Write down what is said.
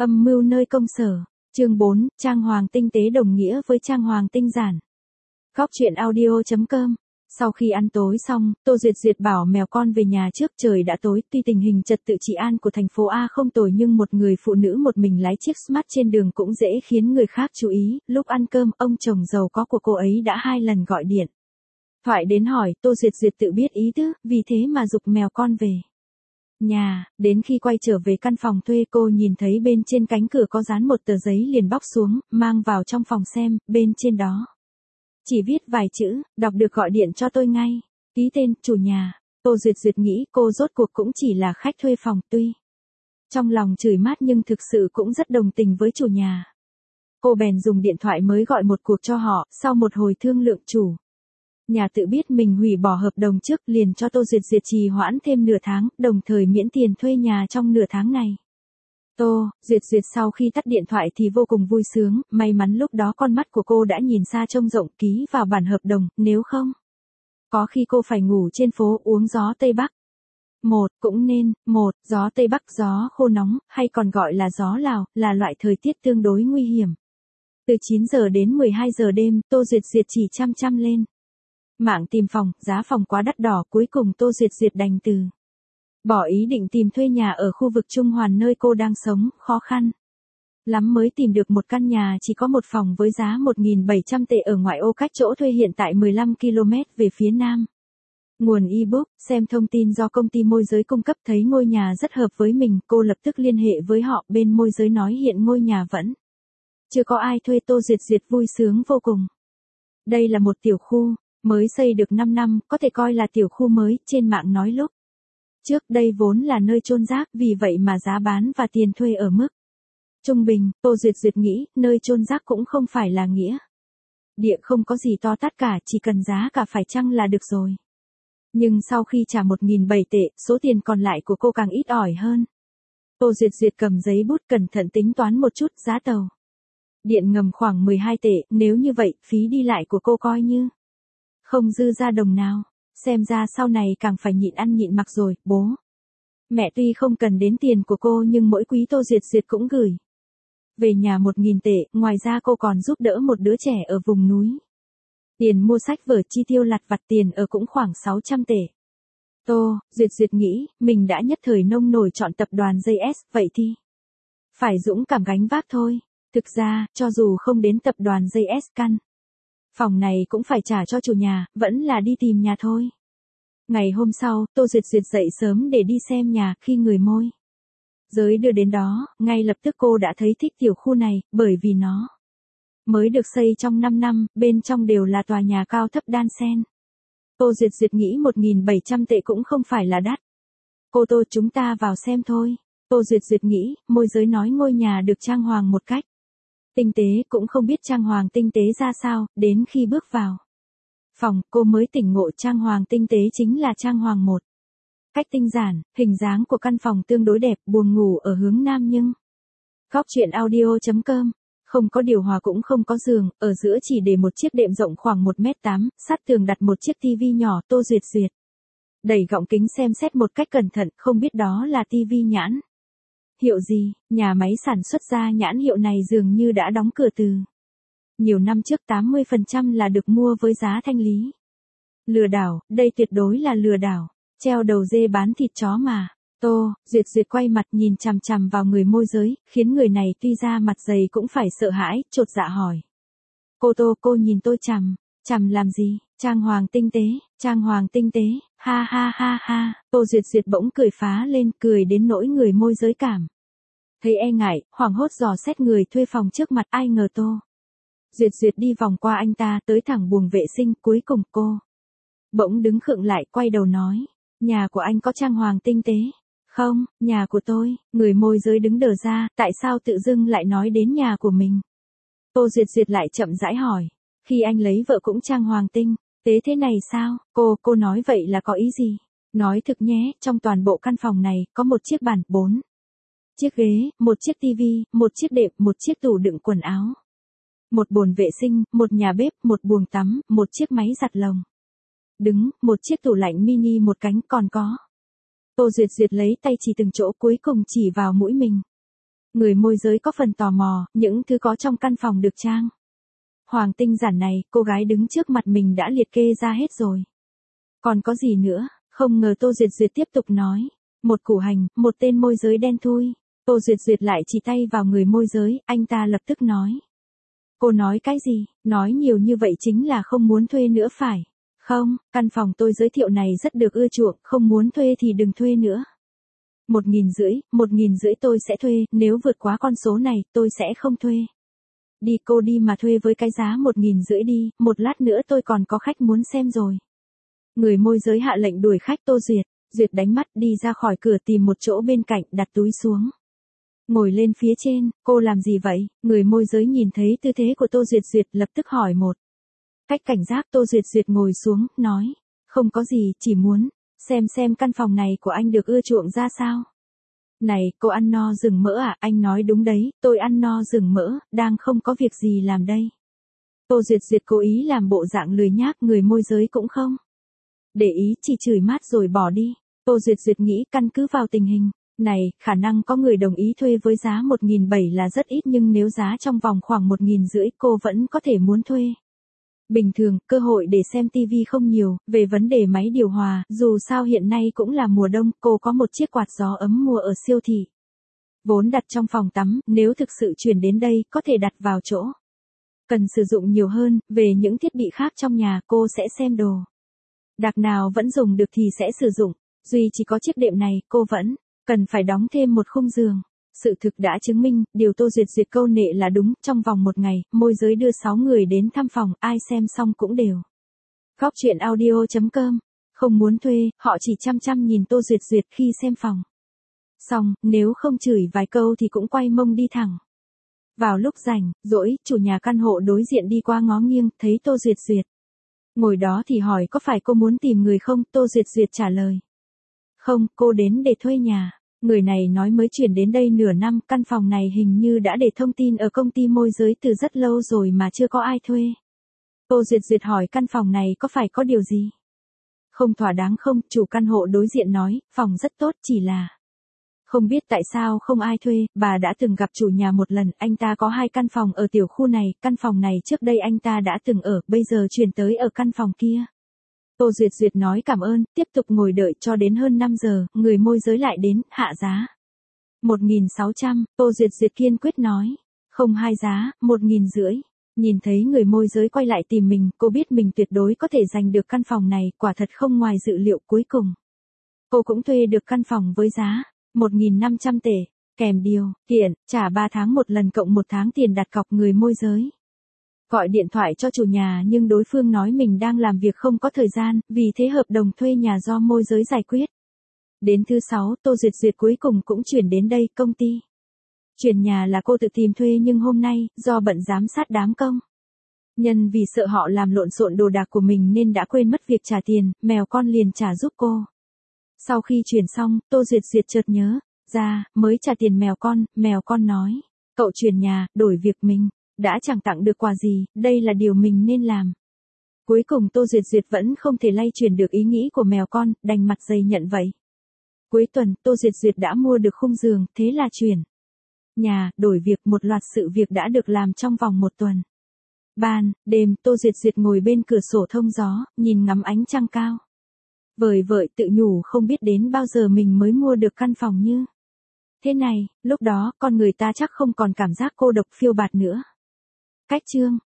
Âm mưu nơi công sở. Chương 4, trang hoàng tinh tế đồng nghĩa với trang hoàng tinh giản. Góc truyện audio.com. Sau khi ăn tối xong, Tô Duyệt Duyệt bảo mèo con về nhà trước, trời đã tối, tuy tình hình trật tự trị an của thành phố A không tồi nhưng một người phụ nữ một mình lái chiếc Smart trên đường cũng dễ khiến người khác chú ý. Lúc ăn cơm, ông chồng giàu có của cô ấy đã 2 lần gọi điện thoại đến hỏi, Tô Duyệt Duyệt tự biết ý tứ, vì thế mà giục mèo con về nhà. Đến khi quay trở về căn phòng thuê, cô nhìn thấy bên trên cánh cửa có dán một tờ giấy, liền bóc xuống, mang vào trong phòng xem, bên trên đó chỉ viết vài chữ, đọc được gọi điện cho tôi ngay. Ký tên, chủ nhà. Tô Duyệt Duyệt nghĩ cô rốt cuộc cũng chỉ là khách thuê phòng, tuy trong lòng chửi mát nhưng thực sự cũng rất đồng tình với chủ nhà. Cô bèn dùng điện thoại mới gọi một cuộc cho họ, sau một hồi thương lượng chủ nhà tự biết mình hủy bỏ hợp đồng trước, liền cho Tô Duyệt Duyệt trì hoãn thêm nửa tháng, đồng thời miễn tiền thuê nhà trong nửa tháng này. Tô Duyệt Duyệt sau khi tắt điện thoại thì vô cùng vui sướng, may mắn lúc đó con mắt của cô đã nhìn xa trông rộng, ký vào bản hợp đồng, nếu không có khi cô phải ngủ trên phố uống gió Tây Bắc. Gió Tây Bắc, gió khô nóng, hay còn gọi là gió Lào, là loại thời tiết tương đối nguy hiểm. Từ 9 giờ đến 12 giờ đêm, Tô Duyệt Duyệt chỉ chăm lên mạng tìm phòng, giá phòng quá đắt đỏ, cuối cùng Tô Duyệt Duyệt đành từ bỏ ý định tìm thuê nhà ở khu vực Trung Hoàn nơi cô đang sống, khó khăn lắm mới tìm được một căn nhà chỉ có một phòng với giá 1.700 tệ ở ngoại ô cách chỗ thuê hiện tại 15 km về phía nam. Nguồn ebook, xem thông tin do công ty môi giới cung cấp, thấy ngôi nhà rất hợp với mình, cô lập tức liên hệ với họ, bên môi giới nói hiện ngôi nhà vẫn chưa có ai thuê. Tô Duyệt Duyệt vui sướng vô cùng. Đây là một tiểu khu mới xây được 5 năm, có thể coi là tiểu khu mới, trên mạng nói lúc trước đây vốn là nơi chôn rác, vì vậy mà giá bán và tiền thuê ở mức trung bình. Tô Duyệt Duyệt nghĩ, nơi chôn rác cũng không phải là nghĩa địa không có gì to tát cả, chỉ cần giá cả phải chăng là được rồi. Nhưng sau khi trả 1.700 tệ, số tiền còn lại của cô càng ít ỏi hơn. Tô Duyệt Duyệt cầm giấy bút cẩn thận tính toán một chút, giá tàu điện ngầm khoảng 12 tệ, nếu như vậy, phí đi lại của cô coi như không dư ra đồng nào. Xem ra sau này càng phải nhịn ăn nhịn mặc rồi. Bố mẹ tuy không cần đến tiền của cô nhưng mỗi quý Tô Duyệt Duyệt cũng gửi về nhà 1.000 tệ, ngoài ra cô còn giúp đỡ một đứa trẻ ở vùng núi. Tiền mua sách vở, chi tiêu lặt vặt, tiền ở cũng khoảng 600 tệ. Tô Duyệt Duyệt nghĩ, mình đã nhất thời nông nổi chọn tập đoàn JS, vậy thì phải dũng cảm gánh vác thôi. Thực ra, cho dù không đến tập đoàn JS, căn phòng này cũng phải trả cho chủ nhà, vẫn là đi tìm nhà thôi. Ngày hôm sau, Tô Duyệt Duyệt dậy sớm để đi xem nhà, khi người môi giới đưa đến đó, ngay lập tức cô đã thấy thích tiểu khu này, bởi vì nó mới được xây trong 5 năm, bên trong đều là tòa nhà cao thấp đan xen. Tô Duyệt Duyệt nghĩ 1.700 tệ cũng không phải là đắt. Cô Tô, chúng ta vào xem thôi. Tô Duyệt Duyệt nghĩ, môi giới nói ngôi nhà được trang hoàng một cách tinh tế, cũng không biết trang hoàng tinh tế ra sao, đến khi bước vào phòng, cô mới tỉnh ngộ trang hoàng tinh tế chính là trang hoàng một cách tinh giản. Hình dáng của căn phòng tương đối đẹp, buồng ngủ ở hướng nam nhưng góc truyện audio.com. Không có điều hòa cũng không có giường, ở giữa chỉ để một chiếc đệm rộng khoảng 1m8, sát tường đặt một chiếc tivi nhỏ. Tô Duyệt Duyệt đẩy gọng kính xem xét một cách cẩn thận, không biết đó là tivi nhãn hiệu gì, nhà máy sản xuất ra nhãn hiệu này dường như đã đóng cửa từ nhiều năm trước, 80% là được mua với giá thanh lý. Lừa đảo, đây tuyệt đối là lừa đảo, treo đầu dê bán thịt chó mà. Tô Duyệt Duyệt quay mặt nhìn chằm chằm vào người môi giới, khiến người này tuy ra mặt dày cũng phải sợ hãi, chột dạ hỏi. Cô Tô, cô nhìn tôi chằm làm gì? Trang hoàng tinh tế, ha ha ha ha. Tô Duyệt Duyệt bỗng cười phá lên, cười đến nỗi người môi giới cảm thấy e ngại, hoảng hốt dò xét người thuê phòng trước mặt, ai ngờ Tô Duyệt Duyệt đi vòng qua anh ta, tới thẳng buồng vệ sinh, cuối cùng cô bỗng đứng khựng lại, quay đầu nói, nhà của anh có trang hoàng tinh tế? Không, nhà của tôi. Người môi giới đứng đờ ra, tại sao tự dưng lại nói đến nhà của mình? Tô Duyệt Duyệt lại chậm rãi hỏi, khi anh lấy vợ cũng trang hoàng tinh tế thế này sao? Cô nói vậy là có ý gì? Nói thực nhé, trong toàn bộ căn phòng này, có một chiếc bàn, 4 chiếc ghế, một chiếc tivi, một chiếc đệm, một chiếc tủ đựng quần áo, một bồn vệ sinh, một nhà bếp, một buồng tắm, một chiếc máy giặt lồng đứng, một chiếc tủ lạnh mini một cánh, còn có. Tô Duyệt Duyệt lấy tay chỉ từng chỗ, cuối cùng chỉ vào mũi mình. Người môi giới có phần tò mò, những thứ có trong căn phòng được trang hoàng tinh giản này, cô gái đứng trước mặt mình đã liệt kê ra hết rồi. Còn có gì nữa? Không ngờ Tô Duyệt Duyệt tiếp tục nói. Một củ hành, một tên môi giới đen thui. Tô Duyệt Duyệt lại chỉ tay vào người môi giới, anh ta lập tức nói. Cô nói cái gì? Nói nhiều như vậy chính là không muốn thuê nữa phải? Không, căn phòng tôi giới thiệu này rất được ưa chuộng, không muốn thuê thì đừng thuê nữa. 1.500 tôi sẽ thuê, nếu vượt quá con số này, tôi sẽ không thuê. Đi cô đi mà thuê với cái giá 1.500 đi, một lát nữa tôi còn có khách muốn xem rồi. Người môi giới hạ lệnh đuổi khách Tô Duyệt, Duyệt đánh mắt đi ra khỏi cửa tìm một chỗ bên cạnh đặt túi xuống. Ngồi lên phía trên, cô làm gì vậy? Người môi giới nhìn thấy tư thế của Tô Duyệt Duyệt lập tức hỏi một. Cách cảnh giác Tô Duyệt Duyệt ngồi xuống, nói. Không có gì, chỉ muốn xem căn phòng này của anh được ưa chuộng ra sao. Này, cô ăn no rừng mỡ à? Anh nói đúng đấy, tôi ăn no rừng mỡ, đang không có việc gì làm đây. Tô Duyệt Duyệt cố ý làm bộ dạng lười nhác, người môi giới cũng không để ý, chỉ chửi mát rồi bỏ đi. Tô Duyệt Duyệt nghĩ căn cứ vào tình hình này, khả năng có người đồng ý thuê với giá 1.700 là rất ít, nhưng nếu giá trong vòng khoảng 1.500 cô vẫn có thể muốn thuê. Bình thường, cơ hội để xem TV không nhiều, về vấn đề máy điều hòa, dù sao hiện nay cũng là mùa đông, cô có một chiếc quạt gió ấm mua ở siêu thị. Vốn đặt trong phòng tắm, nếu thực sự chuyển đến đây, có thể đặt vào chỗ cần sử dụng nhiều hơn, về những thiết bị khác trong nhà, cô sẽ xem đồ đạc nào vẫn dùng được thì sẽ sử dụng. Duy chỉ có chiếc đệm này, cô vẫn cần phải đóng thêm một khung giường. Sự thực đã chứng minh, điều Tô Duyệt Duyệt câu nệ là đúng, trong vòng một ngày, môi giới đưa 6 người đến thăm phòng, ai xem xong cũng đều khóc. Chuyện audio.com. Không muốn thuê, họ chỉ chăm chăm nhìn Tô Duyệt Duyệt khi xem phòng. Xong, nếu không chửi vài câu thì cũng quay mông đi thẳng. Vào lúc rảnh, rỗi, chủ nhà căn hộ đối diện đi qua ngó nghiêng, thấy Tô Duyệt Duyệt ngồi đó thì hỏi có phải cô muốn tìm người không? Tô Duyệt Duyệt trả lời. Không, cô đến để thuê nhà. Người này nói mới chuyển đến đây nửa năm, căn phòng này hình như đã để thông tin ở công ty môi giới từ rất lâu rồi mà chưa có ai thuê. Tô Duyệt Duyệt hỏi căn phòng này có phải có điều gì không thỏa đáng không? Chủ căn hộ đối diện nói, phòng rất tốt, chỉ là không biết tại sao không ai thuê. Bà đã từng gặp chủ nhà một lần, anh ta có 2 căn phòng ở tiểu khu này, căn phòng này trước đây anh ta đã từng ở, bây giờ chuyển tới ở căn phòng kia. Tô Duyệt Duyệt nói cảm ơn, tiếp tục ngồi đợi cho đến hơn 5 giờ, người môi giới lại đến, hạ giá 1.600, Tô Duyệt Duyệt kiên quyết nói, không hai giá, 1.500. Nhìn thấy người môi giới quay lại tìm mình, cô biết mình tuyệt đối có thể giành được căn phòng này, quả thật không ngoài dự liệu. Cuối cùng cô cũng thuê được căn phòng với giá 1.500 tệ, kèm điều kiện trả 3 tháng một lần cộng 1 tháng tiền đặt cọc. Người môi giới gọi điện thoại cho chủ nhà nhưng đối phương nói mình đang làm việc không có thời gian, vì thế hợp đồng thuê nhà do môi giới giải quyết. Đến thứ 6, Tô Duyệt Duyệt cuối cùng cũng chuyển đến đây. Công ty chuyển nhà là cô tự tìm thuê, nhưng hôm nay, do bận giám sát đám công nhân vì sợ họ làm lộn xộn đồ đạc của mình nên đã quên mất việc trả tiền, mèo con liền trả giúp cô. Sau khi chuyển xong, Tô Duyệt Duyệt chợt nhớ ra, mới trả tiền mèo con nói, cậu chuyển nhà, đổi việc mình đã chẳng tặng được quà gì, đây là điều mình nên làm. Cuối cùng Tô Duyệt Duyệt vẫn không thể lay chuyển được ý nghĩ của mèo con, đành mặt dày nhận vậy. Cuối tuần, Tô Duyệt Duyệt đã mua được khung giường, thế là chuyển nhà, đổi việc, một loạt sự việc đã được làm trong vòng 1 tuần. Ban đêm, Tô Duyệt Duyệt ngồi bên cửa sổ thông gió, nhìn ngắm ánh trăng cao vời vợi, tự nhủ không biết đến bao giờ mình mới mua được căn phòng như thế này. Lúc đó, con người ta chắc không còn cảm giác cô độc phiêu bạt nữa. Cách chương